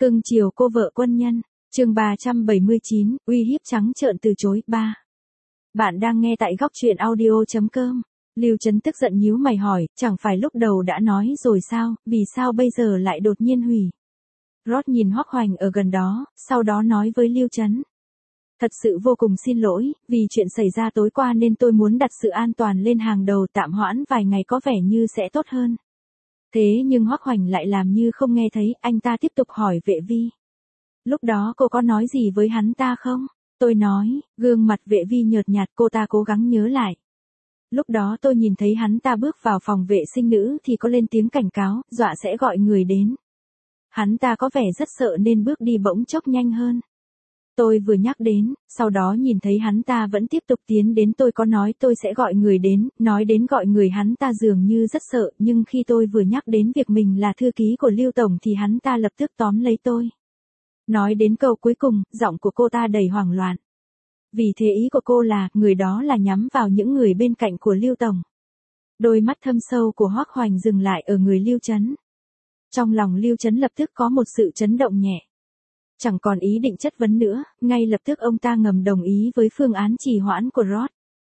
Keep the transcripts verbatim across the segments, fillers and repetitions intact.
Cưng chiều cô vợ quân nhân. Chương ba trăm bảy mươi chín, uy hiếp trắng trợn từ chối. ba. Bạn đang nghe tại góc truyện audio chấm com. Lưu Trấn tức giận nhíu mày hỏi, chẳng phải lúc đầu đã nói rồi sao, vì sao bây giờ lại đột nhiên hủy? Rod nhìn Hoắc Hoành ở gần đó, sau đó nói với Lưu Trấn. Thật sự vô cùng xin lỗi, vì chuyện xảy ra tối qua nên tôi muốn đặt sự an toàn lên hàng đầu, tạm hoãn vài ngày có vẻ như sẽ tốt hơn. Thế nhưng Hoắc Hoành lại làm như không nghe thấy, anh ta tiếp tục hỏi Vệ Vi. Lúc đó cô có nói gì với hắn ta không? Tôi nói, gương mặt Vệ Vi nhợt nhạt, cô ta cố gắng nhớ lại. Lúc đó tôi nhìn thấy hắn ta bước vào phòng vệ sinh nữ thì có lên tiếng cảnh cáo, dọa sẽ gọi người đến. Hắn ta có vẻ rất sợ nên bước đi bỗng chốc nhanh hơn. Tôi vừa nhắc đến, sau đó nhìn thấy hắn ta vẫn tiếp tục tiến đến, tôi có nói tôi sẽ gọi người đến, nói đến gọi người hắn ta dường như rất sợ, nhưng khi tôi vừa nhắc đến việc mình là thư ký của Lưu Tổng thì hắn ta lập tức tóm lấy tôi. Nói đến câu cuối cùng, giọng của cô ta đầy hoảng loạn. Vì thế ý của cô là, người đó là nhắm vào những người bên cạnh của Lưu Tổng. Đôi mắt thâm sâu của Hoắc Hoành dừng lại ở người Lưu Trấn. Trong lòng Lưu Trấn lập tức có một sự chấn động nhẹ. Chẳng còn ý định chất vấn nữa, ngay lập tức ông ta ngầm đồng ý với phương án trì hoãn của Rod.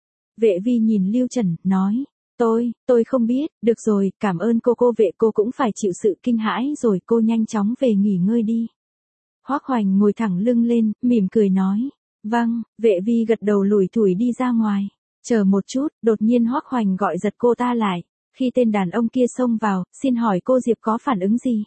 Vệ Vi nhìn Lưu Trần, nói, tôi, tôi không biết, được rồi, cảm ơn cô cô vệ cô cũng phải chịu sự kinh hãi rồi, cô nhanh chóng về nghỉ ngơi đi. Hoắc Hoành ngồi thẳng lưng lên, mỉm cười nói, vâng, Vệ Vi gật đầu lủi thủi đi ra ngoài. Chờ một chút, đột nhiên Hoắc Hoành gọi giật cô ta lại, khi tên đàn ông kia xông vào, xin hỏi cô Diệp có phản ứng gì?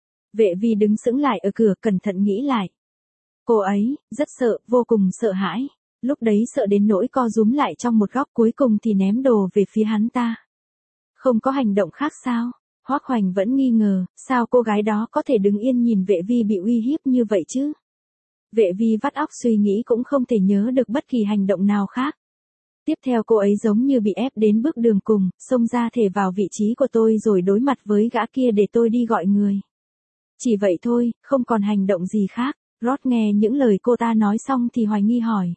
Vệ Vi đứng sững lại ở cửa, cẩn thận nghĩ lại. Cô ấy, rất sợ, vô cùng sợ hãi. Lúc đấy sợ đến nỗi co rúm lại trong một góc, cuối cùng thì ném đồ về phía hắn ta. Không có hành động khác sao? Hoắc Hoành vẫn nghi ngờ, sao cô gái đó có thể đứng yên nhìn Vệ Vi bị uy hiếp như vậy chứ? Vệ Vi vắt óc suy nghĩ cũng không thể nhớ được bất kỳ hành động nào khác. Tiếp theo cô ấy giống như bị ép đến bước đường cùng, xông ra thể vào vị trí của tôi rồi đối mặt với gã kia để tôi đi gọi người. Chỉ vậy thôi, không còn hành động gì khác. Rod nghe những lời cô ta nói xong thì hoài nghi hỏi.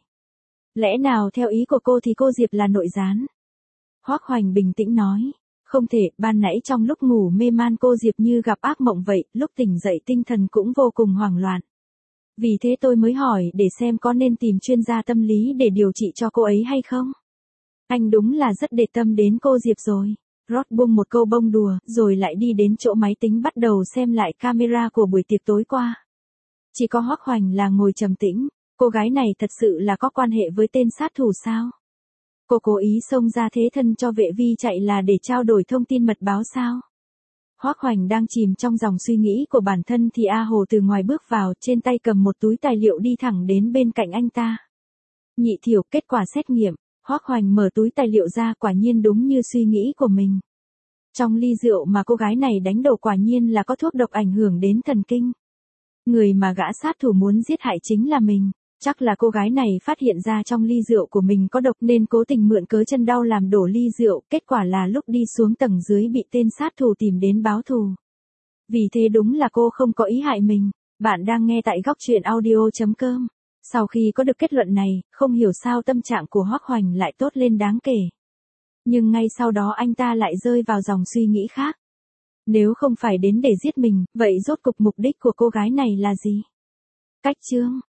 Lẽ nào theo ý của cô thì cô Diệp là nội gián? Hoắc Hoành bình tĩnh nói. Không thể, ban nãy trong lúc ngủ mê man cô Diệp như gặp ác mộng vậy, lúc tỉnh dậy tinh thần cũng vô cùng hoảng loạn. Vì thế tôi mới hỏi để xem có nên tìm chuyên gia tâm lý để điều trị cho cô ấy hay không? Anh đúng là rất để tâm đến cô Diệp rồi. Rod buông một câu bông đùa, rồi lại đi đến chỗ máy tính bắt đầu xem lại camera của buổi tiệc tối qua. Chỉ có Hoắc Hoành là ngồi trầm tĩnh, cô gái này thật sự là có quan hệ với tên sát thủ sao? Cô cố ý xông ra thế thân cho Vệ Vi chạy là để trao đổi thông tin mật báo sao? Hoắc Hoành đang chìm trong dòng suy nghĩ của bản thân thì A Hồ từ ngoài bước vào, trên tay cầm một túi tài liệu đi thẳng đến bên cạnh anh ta. Nhị Thiểu, kết quả xét nghiệm. Hoắc Hoành mở túi tài liệu ra, quả nhiên đúng như suy nghĩ của mình. Trong ly rượu mà cô gái này đánh đổ quả nhiên là có thuốc độc ảnh hưởng đến thần kinh. Người mà gã sát thủ muốn giết hại chính là mình. Chắc là cô gái này phát hiện ra trong ly rượu của mình có độc nên cố tình mượn cớ chân đau làm đổ ly rượu, kết quả là lúc đi xuống tầng dưới bị tên sát thủ tìm đến báo thù. Vì thế đúng là cô không có ý hại mình. Bạn đang nghe tại góc truyện audio chấm com. Sau khi có được kết luận này, không hiểu sao tâm trạng của Hoắc Hoành lại tốt lên đáng kể. Nhưng ngay sau đó anh ta lại rơi vào dòng suy nghĩ khác. Nếu không phải đến để giết mình, vậy rốt cục mục đích của cô gái này là gì? Cách chương